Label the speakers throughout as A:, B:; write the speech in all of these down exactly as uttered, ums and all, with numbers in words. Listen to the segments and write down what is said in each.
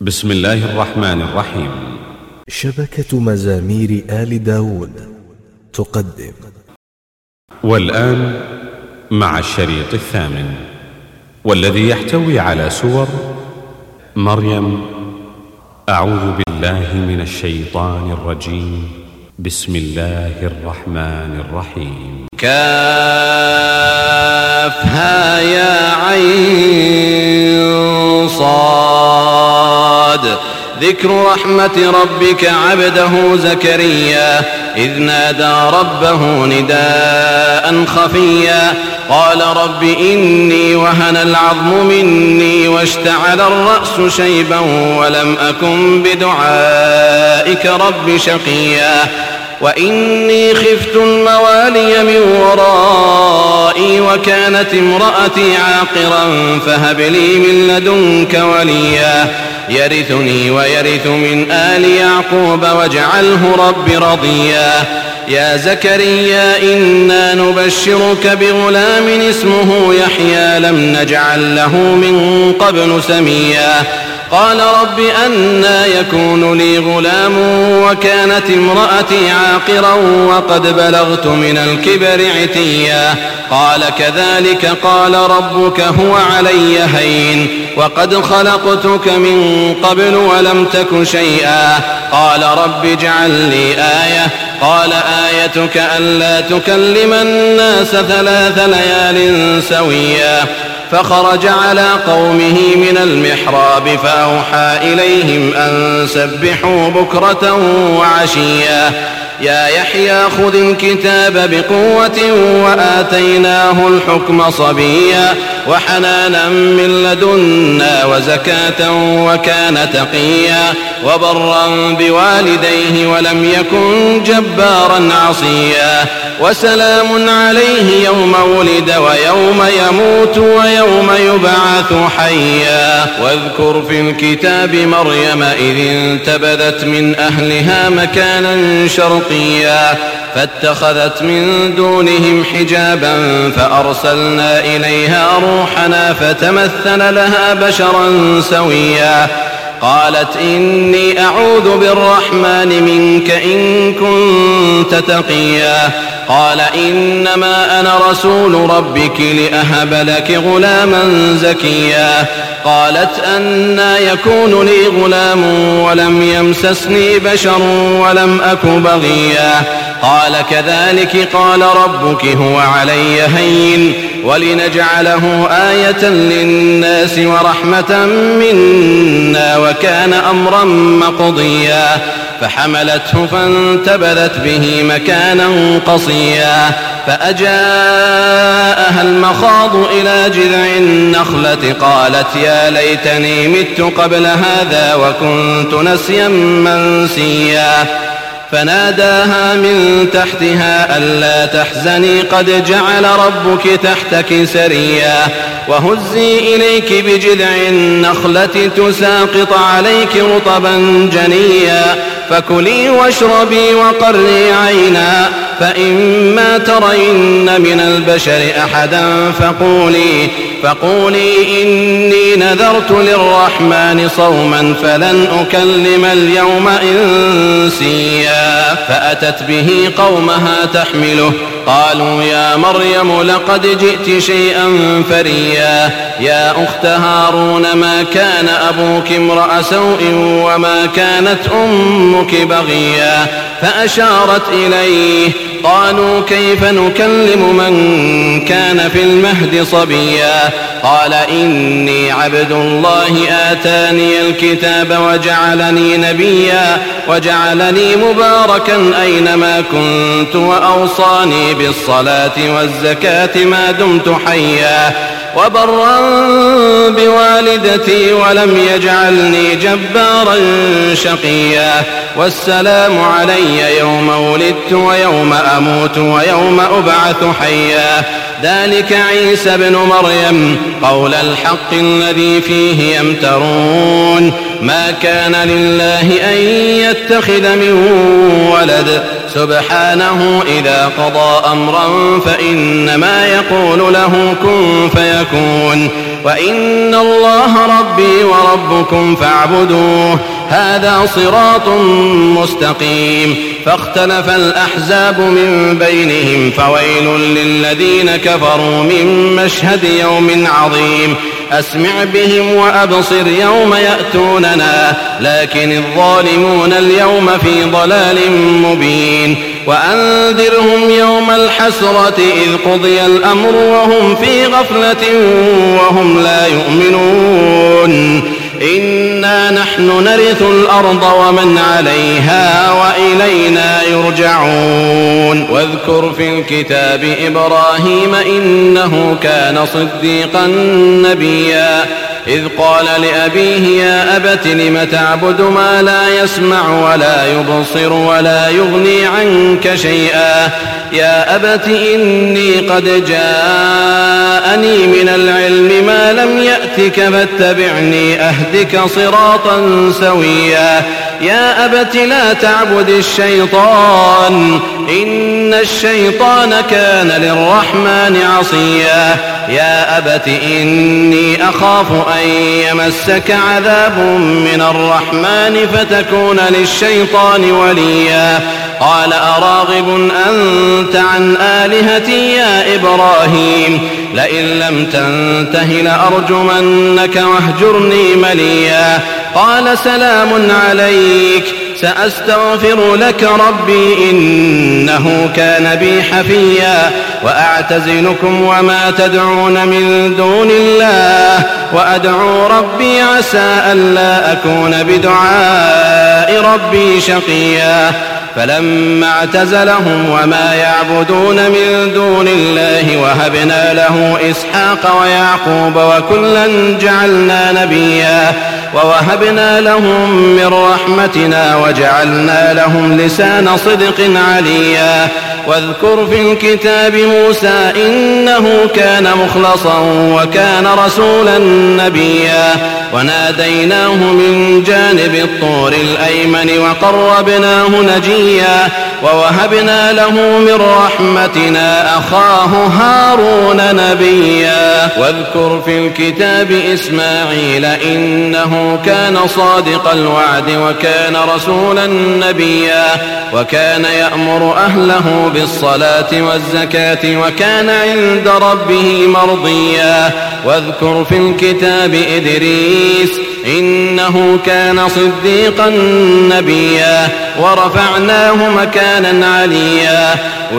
A: بسم الله الرحمن الرحيم.
B: شبكة مزامير آل داود تقدم.
A: والآن مع الشريط الثامن، والذي يحتوي على سور مريم. أعوذ بالله من الشيطان الرجيم. بسم الله الرحمن الرحيم.
C: كافها يا عين صاد. ذكر رحمة ربك عبده زكريا إذ نادى ربه نداء خفيا قال رب إني وهن العظم مني واشتعل الرأس شيبا ولم أكن بدعائك رب شقيا وإني خفت الموالي من ورائي وكانت امرأتي عاقرا فهب لي من لدنك وليا يرثني ويرث من آل يعقوب واجعله رب رضيا يا زكريا إنا نبشرك بغلام اسمه يحيى لم نجعل له من قبل سميا قال رب أنى يكون لي غلام وكانت امرأتي عاقرا وقد بلغت من الكبر عتيا قال كذلك قال ربك هو علي هين وقد خلقتك من قبل ولم تك شيئا قال رب اجعل لي آية قال آيتك ألا تكلم الناس ثلاث ليال سويا فخرج على قومه من المحراب فأوحى إليهم أن سبحوا بكرة وعشيا يا يحيى خذ الكتاب بقوة وآتيناه الحكم صبيا وحنانا من لدنا وزكاة وكان تقيا وبرا بوالديه ولم يكن جبارا عصيا وسلام عليه يوم ولد ويوم يموت ويوم يبعث حيا واذكر في الكتاب مريم إذ انتبذت من أهلها مكانا شرقيا فاتخذت من دونهم حجابا فأرسلنا إليها روحنا فتمثل لها بشرا سويا قالت إني أعوذ بالرحمن منك إن كنت تقيا قال إنما أنا رسول ربك لأهب لك غلاما زكيا قالت أنى يكون لي غلام ولم يمسسني بشر ولم أك بغيا قال كذلك قال ربك هو علي هين ولنجعله آية للناس ورحمة منا وكان أمرا مقضيا فحملته فانتبذت به مكانا قصيا فأجاءها المخاض إلى جذع النخلة قالت يا ليتني مت قبل هذا وكنت نسيا منسيا فناداها من تحتها ألا تحزني قد جعل ربك تحتك سريا وهزي إليك بجذع النخلة تساقط عليك رطبا جنيا فكلي واشربي وقري عينا فإما ترين من البشر أحدا فقولي فقولي إني نذرت للرحمن صوما فلن أكلم اليوم إنسيا فأتت به قومها تحمله قالوا يا مريم لقد جئت شيئا فريا يا أخت هارون ما كان أبوك امرأ سوء وما كانت أمك بغيا فأشارت إليه قالوا كيف نكلم من كان في المهد صبيا قال إني عبد الله آتاني الكتاب وجعلني نبيا وجعلني مباركا أينما كنت وأوصاني بالصلاة والزكاة ما دمت حيا وبرا بوالدتي ولم يجعلني جبارا شقيا والسلام علي يوم ولدت ويوم أموت ويوم أبعث حيا ذلك عيسى ابن مريم قول الحق الذي فيه يمترون ما كان لله أن يتخذ من ولد سبحانه إذا قضى أمرا فإنما يقول له كن فيكون وإن الله ربي وربكم فاعبدوه هذا صراط مستقيم فاختلف الأحزاب من بينهم فويل للذين كفروا من مشهد يوم عظيم أسمع بهم وأبصر يوم يأتوننا لكن الظالمون اليوم في ضلال مبين وأنذرهم يوم الحسرة إذ قضي الأمر وهم في غفلة وهم لا يؤمنون إنا نحن نرث الأرض ومن عليها وإلينا يرجعون واذكر في الكتاب إبراهيم إنه كان صديقا نبيا إذ قال لأبيه يا أبت لم تعبد ما لا يسمع ولا يبصر ولا يغني عنك شيئا يا أبت إني قد جاءني من العلم ما لم يأتك فاتبعني أهدك صراطا سويا يا أبت لا تعبد الشيطان إن الشيطان كان للرحمن عصيا يا أبت إني أخاف أن يمسك عذاب من الرحمن فتكون للشيطان وليا قال أراغب أنت عن آلهتي يا إبراهيم لئن لم تنته لأرجمنك واهجرني مليا قال سلام عليك سأستغفر لك ربي إنه كان بي حفيا وأعتزلكم وما تدعون من دون الله وأدعو ربي عسى ألا أكون بدعاء ربي شقيا فلما اعتزلهم وما يعبدون من دون الله وهبنا له إسحاق ويعقوب وكلا جعلنا نبيا ووهبنا لهم من رحمتنا وجعلنا لهم لسان صدق عليا واذكر في الكتاب موسى إنه كان مخلصا وكان رسولا نبيا وناديناه من جانب الطور الأيمن وقربناه نجيا ووهبنا له من رحمتنا أخاه هارون نبيا واذكر في الكتاب إسماعيل إنه كان صادق الوعد وكان رسولا نبيا وكان يأمر أهله بالصلاة والزكاة وكان عند ربه مرضيا واذكر في الكتاب إدريس إنه كان صديقا نبيا ورفعناه مكانا عليا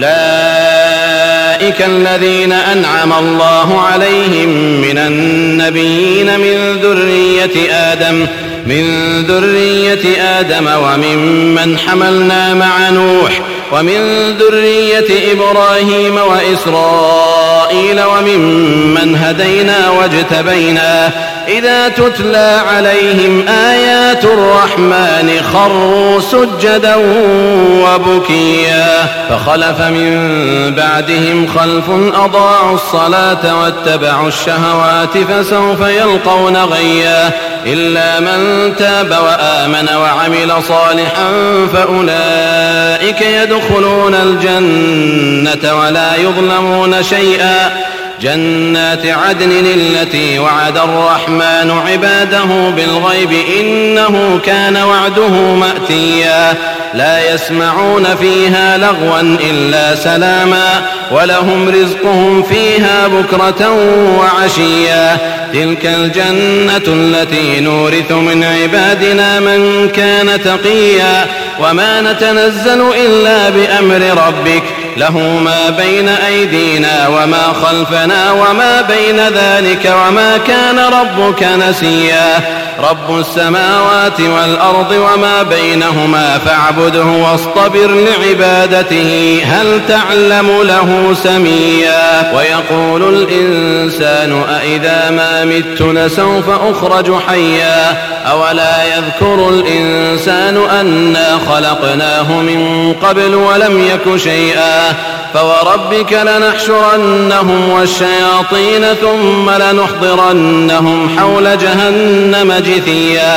C: أولئك الذين أنعم الله عليهم من النبيين من ذرية آدم من ذرية آدم وممن حملنا مع نوح ومن ذرية إبراهيم وإسرائيل وممن هدينا واجتبينا إذا تتلى عليهم آيات الرحمن خروا سجدا وبكيا فخلف من بعدهم خلف أضاعوا الصلاة واتبعوا الشهوات فسوف يلقون غيا إلا من تاب وآمن وعمل صالحا فأولئك يدخلون الجنة ولا يظلمون شيئا جنات عدن التي وعد الرحمن عباده بالغيب إنه كان وعده مأتيا لا يسمعون فيها لغوا إلا سلاما ولهم رزقهم فيها بكرة وعشيا تلك الجنة التي نورث من عبادنا من كان تقيا وما نتنزل إلا بأمر ربك له ما بين أيدينا وما خلفنا وما بين ذلك وما كان ربك نسيا رب السماوات والأرض وما بينهما فاعبده واصطبر لعبادته هل تعلم له سميا ويقول الإنسان أإذا ما مت لسوف أخرج حيا أولا يذكر الإنسان أنا خلقناه من قبل ولم يك شيئا فوربك لنحشرنهم والشياطين ثم لنحضرنهم حول جهنم جثيا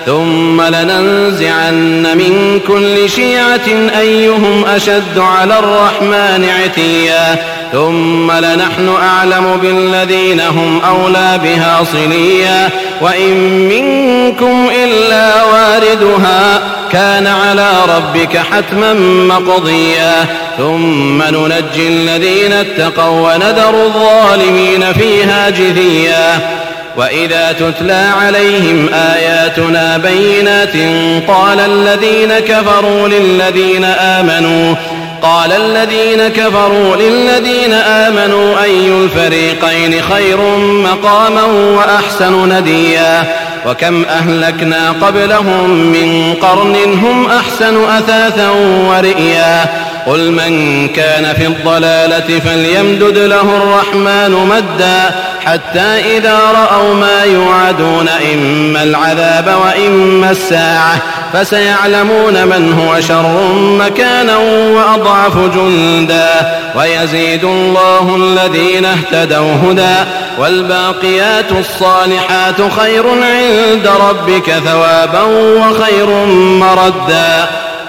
C: ثم لننزعن من كل شيعة أيهم أشد على الرحمن عتيا ثم لنحن أعلم بالذين هم أولى بها صليا وإن منكم إلا واردها كان على ربك حتما مقضيا ثم ننجي الذين اتقوا ونذر الظالمين فيها جثيا وإذا تتلى عليهم آياتنا بينات قال الذين كفروا للذين آمنوا قال الذين كفروا للذين آمنوا أي الفريقين خير مقاما وأحسن نديا وكم أهلكنا قبلهم من قرن هم أحسن أثاثا ورئيا قل من كان في الضلالة فليمدد له الرحمن مدا حتى إذا رأوا ما يوعدون إما العذاب وإما الساعة فسيعلمون من هو شر مكانا وأضعف جندا ويزيد الله الذين اهتدوا هدى والباقيات الصالحات خير عند ربك ثوابا وخير مردا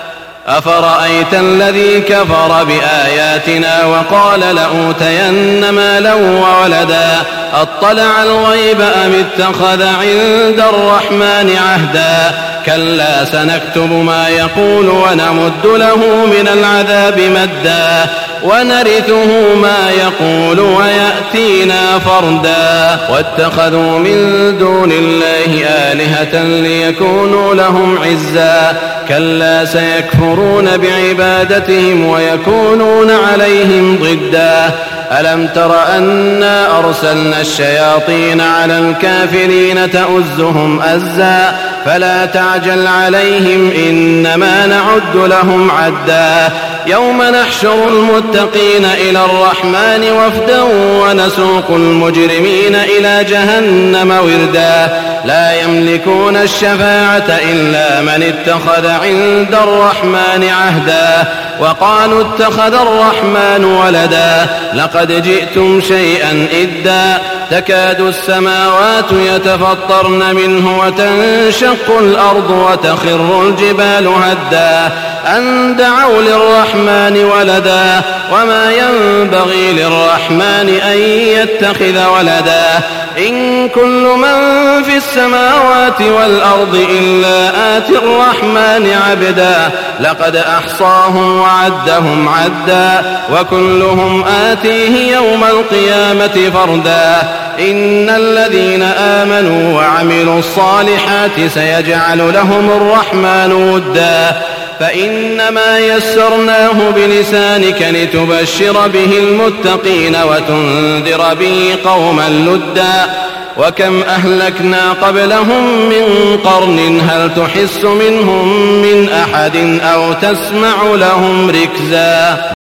C: أفرأيت الذي كفر بآياتنا وقال لأوتين مالا وولدا أطلع الغيب أم اتخذ عند الرحمن عهدا كلا سنكتب ما يقول ونمد له من العذاب مدا ونرثه ما يقول ويأتينا فردا واتخذوا من دون الله آلهة ليكونوا لهم عزا كلا سيكفرون بعبادتهم ويكونون عليهم ضدا ألم تر أنا أرسلنا الشياطين على الكافرين تؤزهم أزا فلا تعجل عليهم إنما نعد لهم عدا يوم نحشر المتقين إلى الرحمن وفدا ونسوق المجرمين إلى جهنم وردا لا يملكون الشفاعة إلا من اتخذ عند الرحمن عهدا وقالوا اتخذ الرحمن ولدا لقد جئتم شيئا إدا تكاد السماوات يتفطرن منه وتنشق الأرض وتخر الجبال هدا أن دعوا للرحمن ولدا وما ينبغي للرحمن أن يتخذ ولدا إن كل من في السماوات والأرض إلا آتي الرحمن عبدا لقد أحصاهم وعدهم عدا وكلهم آتيه يوم القيامة فردا إن الذين آمنوا وعملوا الصالحات سيجعل لهم الرحمن ودا فإنما يسرناه بلسانك لتبشر به المتقين وتنذر به قوما لدا وكم أهلكنا قبلهم من قرن هل تحس منهم من أحد أو تسمع لهم ركزا.